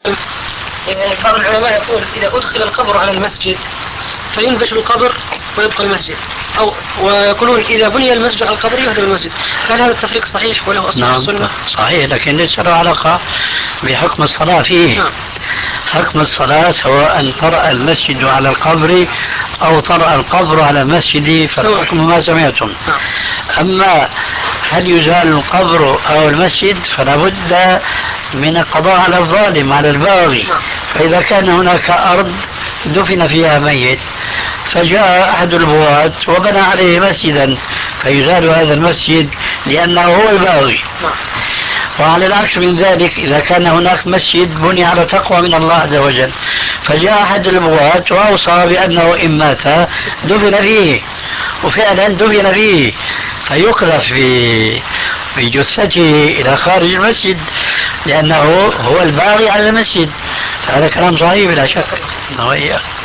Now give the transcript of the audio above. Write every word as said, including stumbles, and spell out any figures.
بعض العلماء يقول إذا أدخل القبر على المسجد فينبش القبر ويبقى المسجد، أو ويقولون إذا بني المسجد على القبر يهدم المسجد. هل هذا التفريق صحيح وله أصل في نعم السنة؟ صحيح، لكن ليس له علاقة بحكم الصلاة فيه. نعم. حكم الصلاة سواء أن طرأ المسجد على القبر أو طرأ القبر على المسجد فالحكم ما سمعتم. نعم. أما هل يزال القبر أو المسجد فلا بد من القضاء على الظالم على الباغي. نعم. فإذا كان هناك أرض دفن فيها ميت فجاء أحد البغاة وبنى عليه مسجدا فيزال هذا المسجد لأنه هو الباغي. نعم. وعلى العكس من ذلك إذا كان هناك مسجد بني على تقوى من الله عز وجل فجاء أحد البغاة وأوصى بأنه إن مات دفن فيه وفعلا دفن فيه فيقذف في في جثته إلى خارج المسجد لأنه هو الباغي على المسجد. هذا كلام صحيح بلا شك.